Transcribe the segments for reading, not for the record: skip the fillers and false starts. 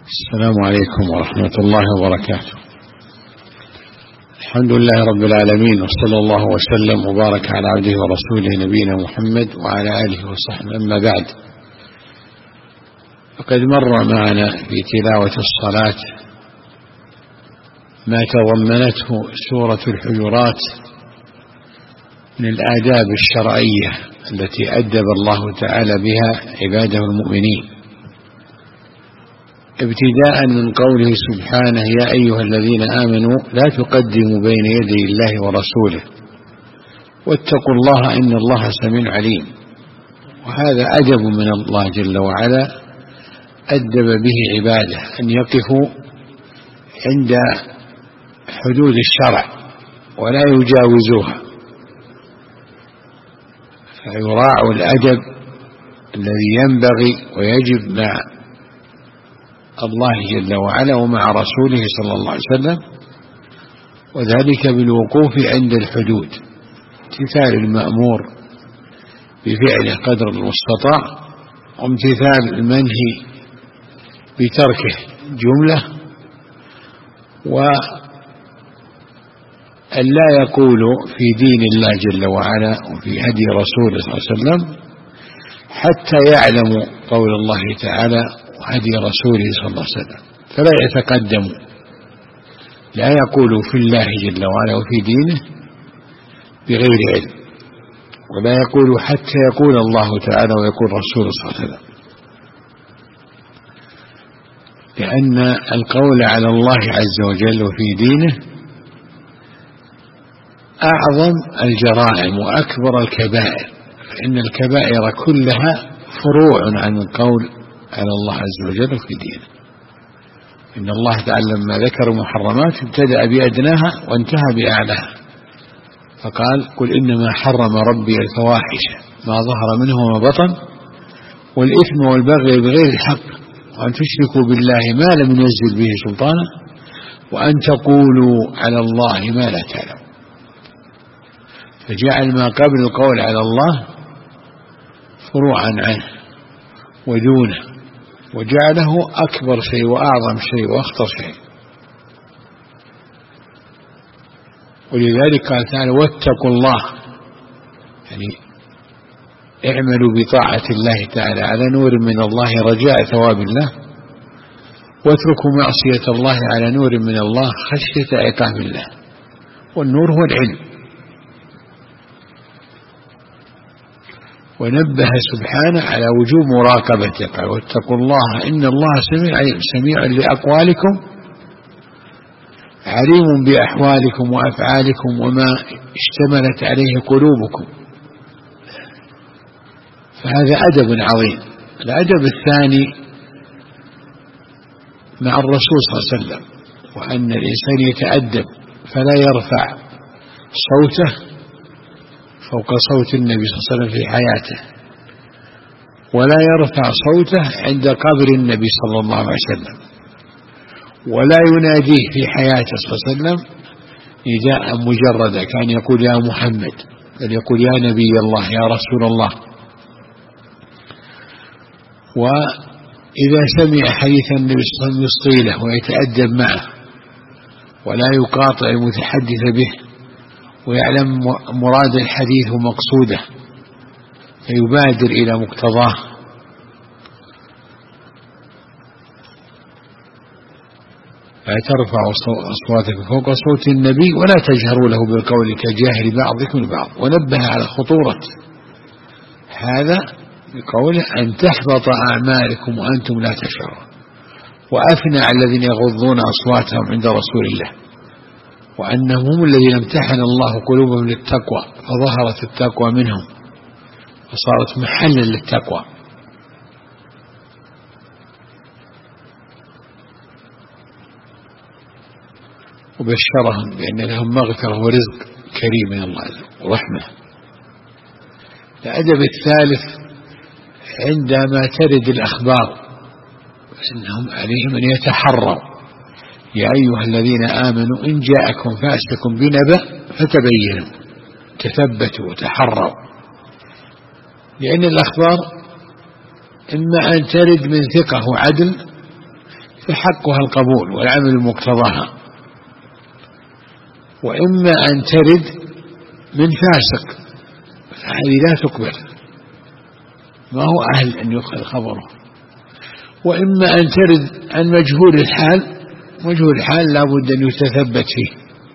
السلام عليكم ورحمة الله وبركاته. الحمد لله رب العالمين، وصلى الله وسلم وبارك على عبده ورسوله نبينا محمد وعلى آله وصحبه. أما بعد، فقد مر معنا في تلاوة الصلاة ما تضمنته سورة الحجرات من الآداب الشرعية التي أدب الله تعالى بها عباده المؤمنين، ابتداء من قوله سبحانه: يا أيها الذين آمنوا لا تقدموا بين يدي الله ورسوله واتقوا الله إن الله سميع عليم. وهذا أدب من الله جل وعلا أدب به عباده، أن يقفوا عند حدود الشرع ولا يجاوزوها، فيراعوا الأدب الذي ينبغي ويجب مع الله جل وعلا ومع رسوله صلى الله عليه وسلم، وذلك بالوقوف عند الحدود، امتثال المأمور بفعله قدر المستطاع، وامتثال المنهي بتركه جملة، وأن لا يقولوا في دين الله جل وعلا وفي هدي رسوله صلى الله عليه وسلم حتى يعلموا قول الله تعالى وهدي رسوله صلى الله عليه وسلم، فلا يتقدموا، لا يقولوا في الله جل وعلا وفي دينه بغير علم، ولا يقولوا حتى يقول الله تعالى ويقول رسوله صلى الله عليه وسلم، لأن القول على الله عز وجل وفي دينه أعظم الجرائم وأكبر الكبائر، فإن الكبائر كلها فروع عن القول على الله عز وجل في دينه. إن الله تعالى لما ذكر محرمات ابتدأ بأدناها وانتهى بأعلاها، فقال: قل إنما حرم ربي الفواحش ما ظهر منه وما بطن والإثم والبغي بغير الحق وأن تشركوا بالله ما لم ينزل به سلطانا وأن تقولوا على الله ما لا تعلمون. فجعل ما قبل القول على الله فروعا عنه ودونه، وجعله أكبر شيء وأعظم شيء وأخطر شيء. ولذلك قال تعالى: واتقوا الله، يعني اعملوا بطاعة الله تعالى على نور من الله رجاء ثواب الله، واتركوا معصية الله على نور من الله خشية عقاب الله. والنور هو العلم. ونبه سبحانه على وجوب مراقبته، قال: واتقوا الله إن الله سميع عليم، سميع لأقوالكم عليم بأحوالكم وأفعالكم وما اشتملت عليه قلوبكم. فهذا أدب عظيم. الأدب الثاني مع الرسول صلى الله عليه وسلم، وأن الإنسان يتأدب فلا يرفع صوته فوق صوت النبي صلى الله عليه وسلم في حياته، ولا يرفع صوته عند قبر النبي صلى الله عليه وسلم، ولا يناديه في حياته صلى الله عليه وسلم نداء مجردا، كان يقول يا محمد، بل يقول يا نبي الله، يا رسول الله. وإذا سمع حديث النبي صلى الله عليه وسلم يصطيله ويتأدب معه، ولا يقاطع المتحدث به، ويعلم مراد الحديث ومقصوده فيبادر إلى مقتضاه. لا ترفعوا أصواتكم فوق صوت النبي ولا تجهروا له بالقول كجاهر بعضكم لبعض. ونبه على خطورة هذا بقوله: أن تحبط أعمالكم وأنتم لا تشعرون. وأثنى على الذين يغضون أصواتهم عند رسول الله، وأنهم هم الذين امتحن الله قلوبهم للتقوى، فظهرت التقوى منهم وصارت محلا للتقوى. وبشرهم بأن لهم مغفرة ورزق كريم من الله ورحمة. الأدب الثالث عندما ترد الأخبار فإنهم عليهم أن يتحروا: يا أيها الذين آمنوا إن جاءكم فاسق بنبأ فتبينوا، تثبتوا وتحروا، لأن الأخبار إما أن ترد من ثقة وعدل فحقها القبول والعمل بمقتضاها، وإما أن ترد من فاسق فهذه لا تقبل، ما هو أهل أن يؤخذ خبره، وإما أن ترد عن مجهول الحال. مجهول الحال لا بد أن يتثبت فيه،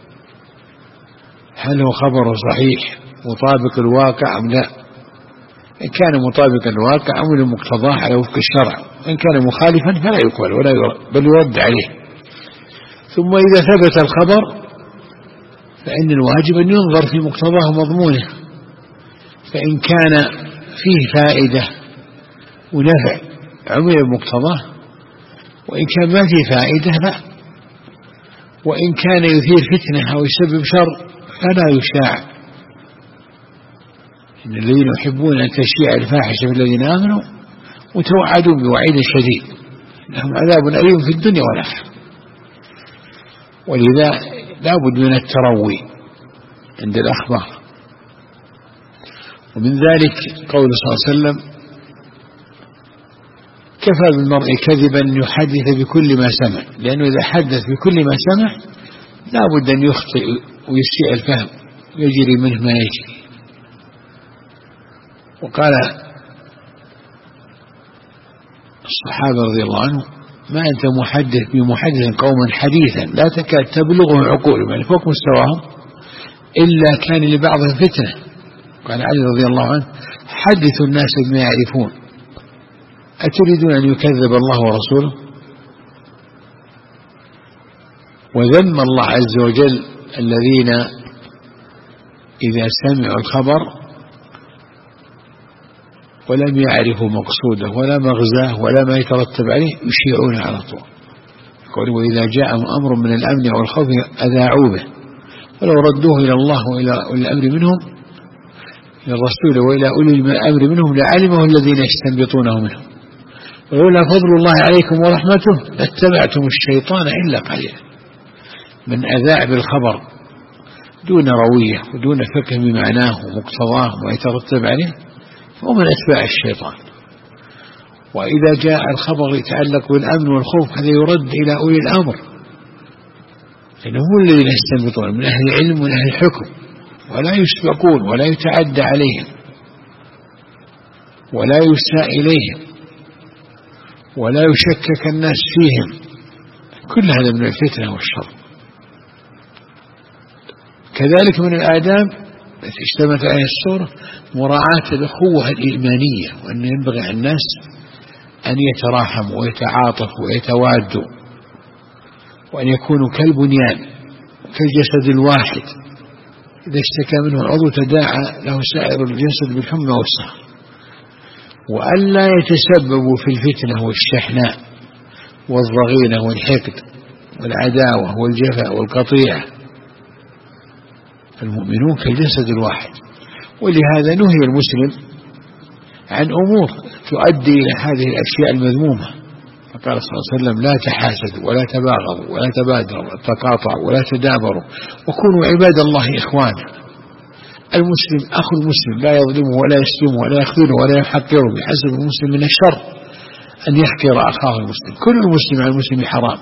هل هو خبره صحيح مطابق الواقع أم لا. إن كان مطابقا للواقع عمل مقتضاه على وفق الشرع، وإن كان مخالفا فلا يقبل ولا يرد بل يرد عليه. ثم إذا ثبت الخبر فإن الواجب أن ينظر في مقتضاه ومضمونه، فإن كان فيه فائدة ونفع عمل بمقتضاه، وإن كان ما فيه فائدة لا، وإن كان يثير فتنة أو يسبب شر فلا يشاع. إن الذين يحبون أن تشيع الفاحشة في الذين آمنوا متوعدون بوعيد شديد لهم عذاب أليم في الدنيا والآخرة. ولذا لا بد من التروي عند الأخبار. ومن ذلك قول صلى الله عليه وسلم: كفى بالمرء كذبا يحدث بكل ما سمع، لأنه إذا حدث بكل ما سمع لا بد أن يخطئ ويسيء الفهم ويجري منه ما يجري. وقال الصحابة رضي الله عنهم: ما أنت محدث بمحدث قوما حديثا لا تكاد تبلغه عقولهم، يعني فوق مستواهم، إلا كان لبعضهم فتنة. قال علي رضي الله عنه: حدثوا الناس بما يعرفون، أتريدون أن يكذب الله ورسوله؟ وذم الله عز وجل الذين إذا سمعوا الخبر ولم يعرفوا مقصوده ولا مغزاه ولا ما يترتب عليه يشيعون على طول. يقول: وإذا جاءهم أمر من الأمن أو الخوف أذاعوا به ولو ردوه إلى الله وإلى الأمر منهم، إلى الرسول وإلى أولي الأمر منهم لعلمه الذين يستنبطونه منهم، ولولا فضل الله عليكم ورحمته لاتبعتم الشيطان إلا قليلا. من أذاع بالخبر دون روية ودون فقه بمعناه ومقتضاه وما يترتب عليه ومن أتباع الشيطان. وإذا جاء الخبر يتعلق بالأمن والخوف هذا يرد إلى أولي الأمر، لأنهم هم الذين يستنبطون من أهل العلم ومن أهل الحكم، ولا يسبقون ولا يتعدى عليهم ولا يساء إليهم ولا يشكك الناس فيهم. كل هذا من الفتنة والشر. كذلك من الآداب التي اشتملت عليها السورة مراعاة الأخوة الإيمانية، وأن ينبغي على الناس أن يتراحموا ويتعاطفوا ويتوادوا، وأن يكونوا كالبنيان كالجسد الواحد، إذا اشتكى منه العضو تداعى له سائر الجسد بالحمى والسهر. وأن لا يتسببوا في الفتنة والشحناء والضغينة والحقد والعداوة والجفاء والقطيعة. المؤمنون كالجسد الواحد. ولهذا نهي المسلم عن أمور تؤدي إلى هذه الأشياء المذمومة. فقال صلى الله عليه وسلم: لا تحاسدوا ولا تباغضوا ولا تبادروا ولا تقاطعوا ولا تدابروا وكونوا عباد الله إخوانا. المسلم أخو المسلم لا يظلمه ولا يشتمه ولا يخذله ولا يحقره، بحسب المسلم من الشر أن يحقر أخاه المسلم. كل المسلم على المسلم حرام،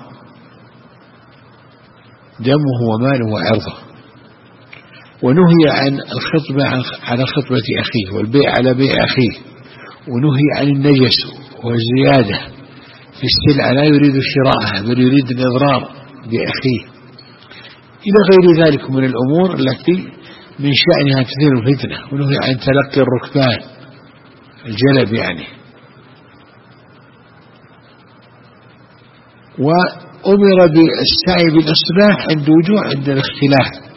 دمه وماله وعرضه. ونهي عن الخطبة على خطبة أخيه والبيع على بيع أخيه، ونهي عن النجس والزيادة في السلعة، لا يريد شراءها بل يريد الإضرار بأخيه، إلى غير ذلك من الأمور التي من شأنها تثير الفتنة. ونهي عن تلقي الركبان الجلب يعني. وأمر بالسعي بالإصلاح عند الاختلاف.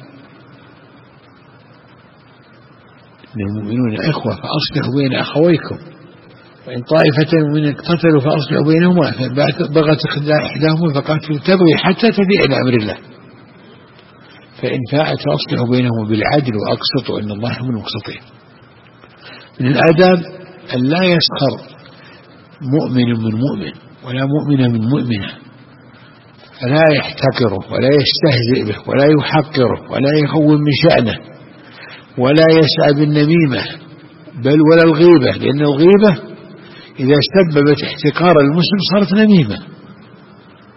المؤمنون إخوة فأصلحوا بين أخويكم، وإن طائفة من اقتتلوا فأصلحوا بينهما، فبغت إحداهما فقاتلوا تبغي حتى تفيء إلى أمر الله، فإن فاءت فأصلحوا بينهما بالعدل وأقسطوا إن الله يحب المقسطين. من الآداب أن لا يسخر مؤمن من مؤمن ولا مؤمن من مؤمنة، فلا يحتقره ولا يستهزئ به ولا يحقره ولا يهون من شأنه ولا يسعى بالنميمة بل ولا الغيبة، لأن الغيبة إذا سببت احتقار المسلم صارت نميمة.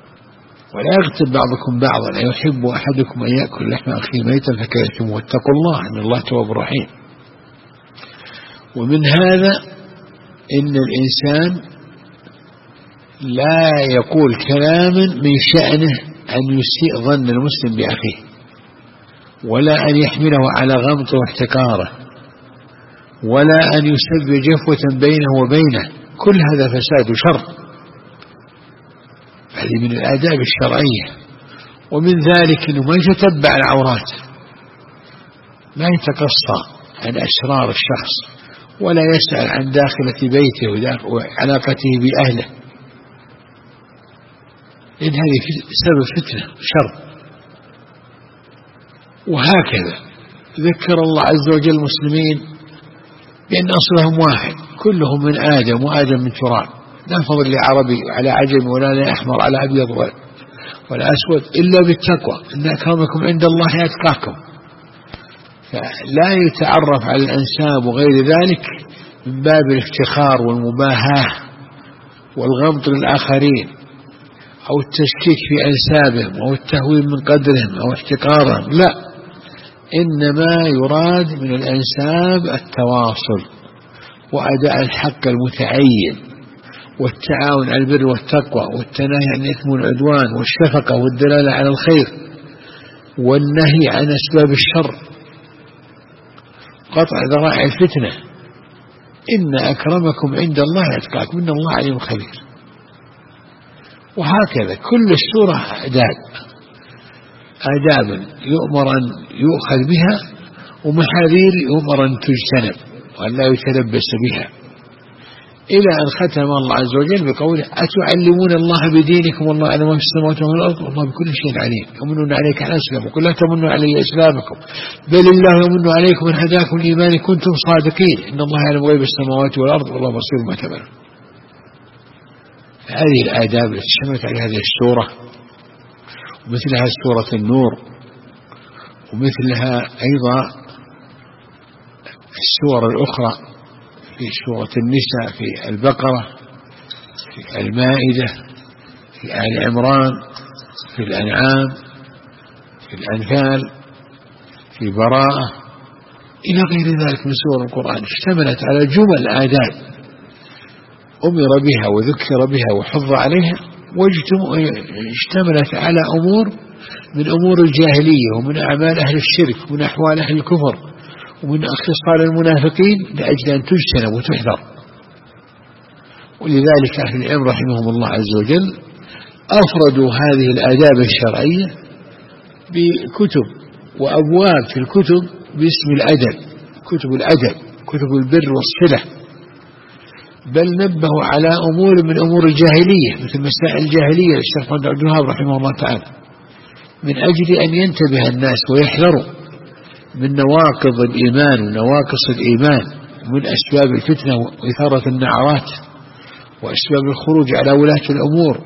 ولا يغتب بعضكم بعضا، أيحب أحدكم أن يأكل لحم أخيه ميتا فكرهتموه واتقوا الله إن الله تواب رحيم. ومن هذا إن الإنسان لا يقول كلاما من شأنه أن يسيء ظن المسلم بأخيه، ولا أن يحمله على غمطه واحتكاره، ولا أن يسبب جفوة بينه وبينه، كل هذا فساد وشر. هذه من الآداب الشرعية. ومن ذلك أنه ما يتتبع العورات، ما يتقصى عن أسرار الشخص، ولا يسأل عن داخلة بيته وعلاقته بأهله، لأن هذه سبب فتنة شر. وهكذا ذكر الله عز وجل المسلمين بأن أصلهم واحد، كلهم من آدم وآدم من تراب، لا فضل لعربي على عجم ولا لأحمر على أبيض ولا أسود إلا بالتقوى، إن أكرمكم عند الله أتقاكم. فلا يتعرف على الأنساب وغير ذلك من باب الافتخار والمباهاة والغمط للآخرين أو التشكيك في أنسابهم أو التهويل من قدرهم أو احتقارهم، لا، إنما يراد من الأنساب التواصل وأداء الحق المتعين والتعاون على البر والتقوى والتناهي عن الإثم والعدوان والشفقة والدلالة على الخير والنهي عن أسباب الشر، قطع ذرائع الفتنة. إن أكرمكم عند الله أتقاكم إن الله عليم خبير. وهكذا كل السورة آداب يؤمر أن يؤخذ بها، ومحاذير يؤمر أن تجتنب وأن لا يتلبس بها، إلى أن ختم الله عز وجل بقوله أتعلمون الله بدينكم والله أعلم ما في السماوات والأرض والله بكل شيء عليم يمنون عليك على أسلامكم قل لا تمنوا علي إسلامكم بل الله يمن عليكم أن هداكم الإيمان كنتم صادقين إن الله يعلم غيب السماوات والأرض والله بصير ما تعملون. هذه الآداب التي اشتملت على هذه السورة، ومثلها سورة النور، ومثلها أيضا السور الأخرى في سورة النساء، في البقرة، في المائدة، في آل عمران، في الأنعام، في الأنفال، في براءة، إلى غير ذلك من سور القرآن اشتملت على جمل آداب أمر بها وذكر بها وحض عليها، اشتملت على أمور من أمور الجاهلية ومن أعمال أهل الشرك ومن أحوال أهل الكفر ومن خصال المنافقين لأجل أن تجتنب وتحذر. ولذلك أهل العلم رحمهم الله عز وجل أفردوا هذه الآداب الشرعية بكتب وأبواب في الكتب باسم الأدب، كتب الأدب، كتب البر والصلة، بل نبهوا على أمور من أمور الجاهلية مثل مسائل الجاهلية للشيخ محمد عبد الوهاب رحمه الله تعالى، من أجل أن ينتبه الناس ويحذروا من نواقض الإيمان ونواقص الإيمان ومن أسباب الفتنة وإثارة النعرات وأسباب الخروج على ولاة الأمور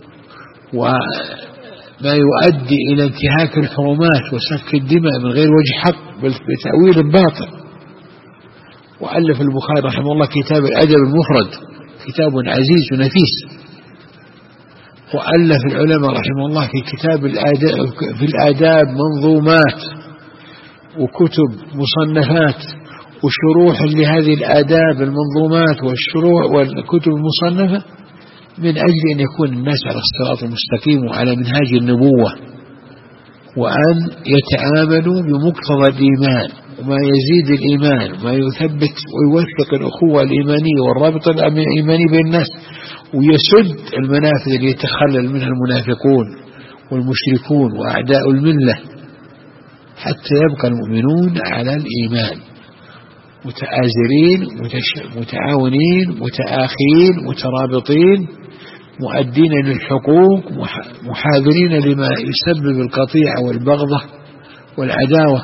وما يؤدي إلى انتهاك الحرمات وسفك الدماء من غير وجه حق بل بتأويل باطل. وألف البخاري رحمه الله كتاب الأدب المفرد، كتاب عزيز ونفيس. وألف العلماء رحمه الله في كتاب في الآداب منظومات وكتب مصنفات وشروح لهذه الآداب المنظومات والشروح والكتب المصنفة من أجل أن يكون الناس على الصراط المستقيم وعلى منهاج النبوة، وأن يتعاملوا بمقتضى الإيمان وما يزيد الإيمان وما يثبت ويوثق الأخوة الإيمانية والرابط الإيماني بين الناس، ويسد المنافذ اللي يتخلل منها المنافقون والمشركون وأعداء الملة، حتى يبقى المؤمنون على الإيمان متآزرين متعاونين متآخين مترابطين مؤدين للحقوق محاذرين لما يسبب القطيعة والبغضة والعداوة.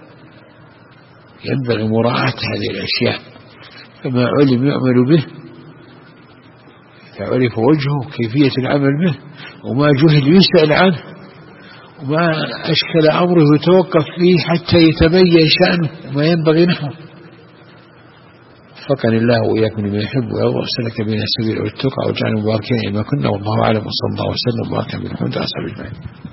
ينبغي مراعاة هذه الأشياء، فما علم يعمل به فعرف وجهه كيفية العمل به، وما جهل يسأل عنه، وما أشكل أمره يتوقف فيه حتى يتبين شأنه وما ينبغي نحوه. وفقني الله وإياكم لما يحب ويرضى وسلك بين السبيل والتقى وجعل مباركين لما كنا، والله أعلم، وصلى الله وسلم وبارك على محمد وعلى آله وصحبه أجمعين.